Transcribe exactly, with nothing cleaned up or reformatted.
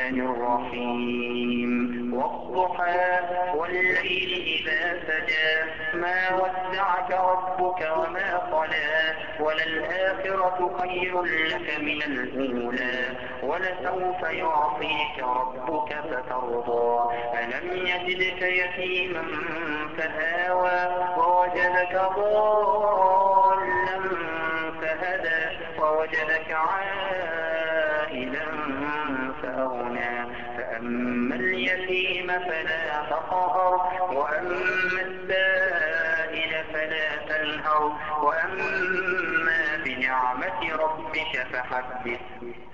الرحمن الرحيم والضحى والليل إذا سجى ما ودعك ربك وما قلى وللآخرة خير لك من الأولى ولسوف يعطيك ربك فترضى ألم يجدك يتيما فآوى ووجدك ضالا فهدى ووجدك عائلا فأغنى فأما اليتيم فلا تقهر وأما السائل فلا تنهر وأما بنعمة ربك فحدث